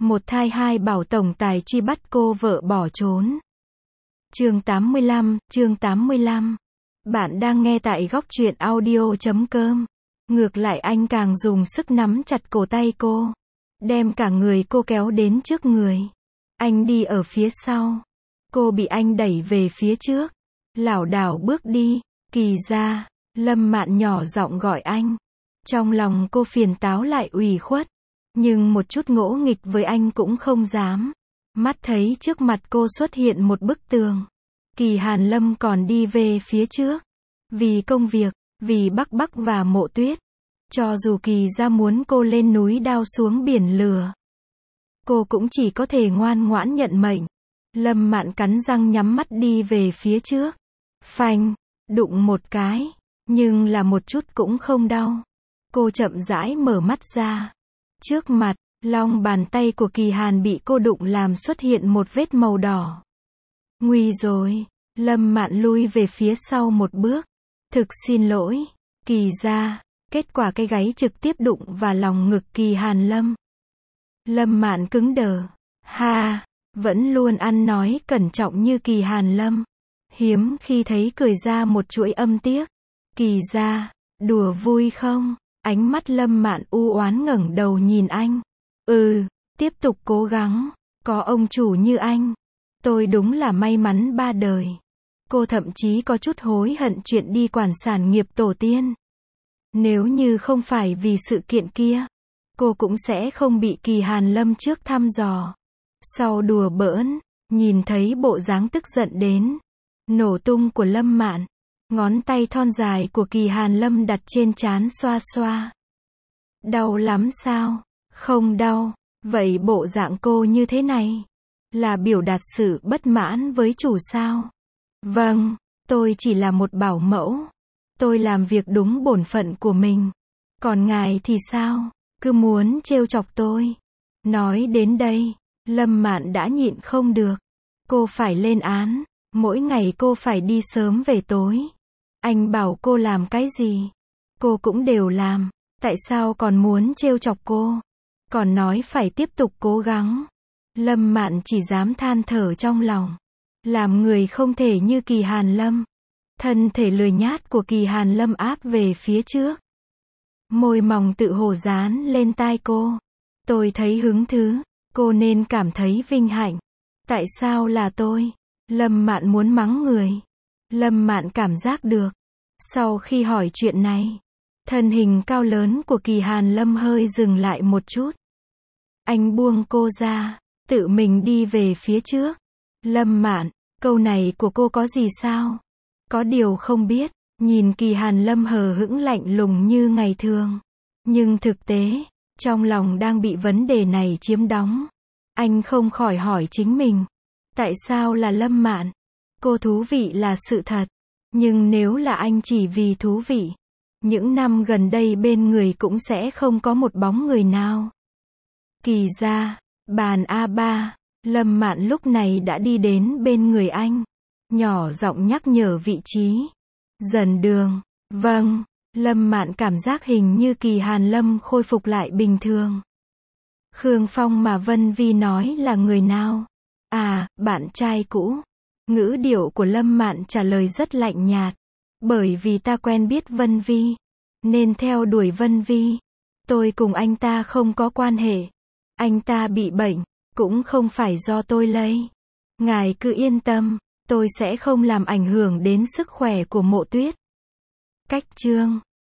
Một thai hai bảo tổng tài truy bắt cô vợ bỏ trốn. Chương 85. Bạn đang nghe tại góc truyện audio.com. Ngược lại anh càng dùng sức nắm chặt cổ tay cô, đem cả người cô kéo đến trước người. Anh đi ở phía sau, cô bị anh đẩy về phía trước, lảo đảo bước đi. Kỳ ra, Lâm Mạn nhỏ giọng gọi anh. Trong lòng cô phiền táo lại ủy khuất, nhưng một chút ngỗ nghịch với anh cũng không dám. Mắt thấy trước mặt cô xuất hiện một bức tường. Kỳ Hàn Lâm còn đi về phía trước. Vì công việc, vì Bắc Bắc và Mộ Tuyết. Cho dù Kỳ ra muốn cô lên núi đao xuống biển lửa, cô cũng chỉ có thể ngoan ngoãn nhận mệnh. Lâm Mạn cắn răng nhắm mắt đi về phía trước. Phanh, đụng một cái, nhưng là một chút cũng không đau. Cô chậm rãi mở mắt ra. Trước mặt, lòng bàn tay của Kỳ Hàn bị cô đụng làm xuất hiện một vết màu đỏ. Nguy rồi, Lâm Mạn lui về phía sau một bước. Thực xin lỗi, Kỳ ra. Kết quả cái gáy trực tiếp đụng vào lòng ngực Kỳ Hàn Lâm. Lâm Mạn cứng đờ. Ha, vẫn luôn ăn nói cẩn trọng như Kỳ Hàn Lâm. Hiếm khi thấy cười ra một chuỗi âm tiết. Kỳ ra, đùa vui không? Ánh mắt Lâm Mạn u oán ngẩng đầu nhìn anh. Tiếp tục cố gắng. Có ông chủ như anh, tôi đúng là may mắn ba đời. Cô thậm chí có chút hối hận chuyện đi quản sản nghiệp tổ tiên. Nếu như không phải vì sự kiện kia, cô cũng sẽ không bị Kỳ Hàn Lâm trước thăm dò. Sau đùa bỡn, nhìn thấy bộ dáng tức giận đến nổ tung của Lâm Mạn, ngón tay thon dài của Kỳ Hàn Lâm đặt trên trán xoa xoa. Đau lắm sao? Không đau. Vậy bộ dạng cô như thế này là biểu đạt sự bất mãn với chủ sao? Vâng, tôi chỉ là một bảo mẫu. Tôi làm việc đúng bổn phận của mình. Còn ngài thì sao? Cứ muốn trêu chọc tôi. Nói đến đây, Lâm Mạn đã nhịn không được. Cô phải lên án. Mỗi ngày cô phải đi sớm về tối. Anh bảo cô làm cái gì, cô cũng đều làm. Tại sao còn muốn trêu chọc cô? Còn nói phải tiếp tục cố gắng. Lâm Mạn chỉ dám than thở trong lòng. Làm người không thể như Kỳ Hàn Lâm. Thân thể lười nhát của Kỳ Hàn Lâm áp về phía trước. Môi mỏng tự hồ dán lên tai cô. Tôi thấy hứng thú. Cô nên cảm thấy vinh hạnh. Tại sao là tôi? Lâm Mạn muốn mắng người. Lâm Mạn cảm giác được. Sau khi hỏi chuyện này, thân hình cao lớn của Kỳ Hàn Lâm hơi dừng lại một chút. Anh buông cô ra, tự mình đi về phía trước. Lâm Mạn, câu này của cô có gì sao? Có điều không biết, nhìn Kỳ Hàn Lâm hờ hững lạnh lùng như ngày thường. Nhưng thực tế, trong lòng đang bị vấn đề này chiếm đóng. Anh không khỏi hỏi chính mình. Tại sao là Lâm Mạn? Cô thú vị là sự thật. Nhưng nếu là anh chỉ vì thú vị, những năm gần đây bên người cũng sẽ không có một bóng người nào. Kỳ ra, bàn A3, Lâm Mạn lúc này đã đi đến bên người anh. Nhỏ giọng nhắc nhở vị trí. Dần đường. Vâng, Lâm Mạn cảm giác hình như Kỳ Hàn Lâm khôi phục lại bình thường. Khương Phong mà Vân Vi nói là người nào? À, bạn trai cũ. Ngữ điệu của Lâm Mạn trả lời rất lạnh nhạt. Bởi vì ta quen biết Vân Vi, nên theo đuổi Vân Vi. Tôi cùng anh ta không có quan hệ. Anh ta bị bệnh, cũng không phải do tôi lây. Ngài cứ yên tâm, tôi sẽ không làm ảnh hưởng đến sức khỏe của Mộ Tuyết. Cách chương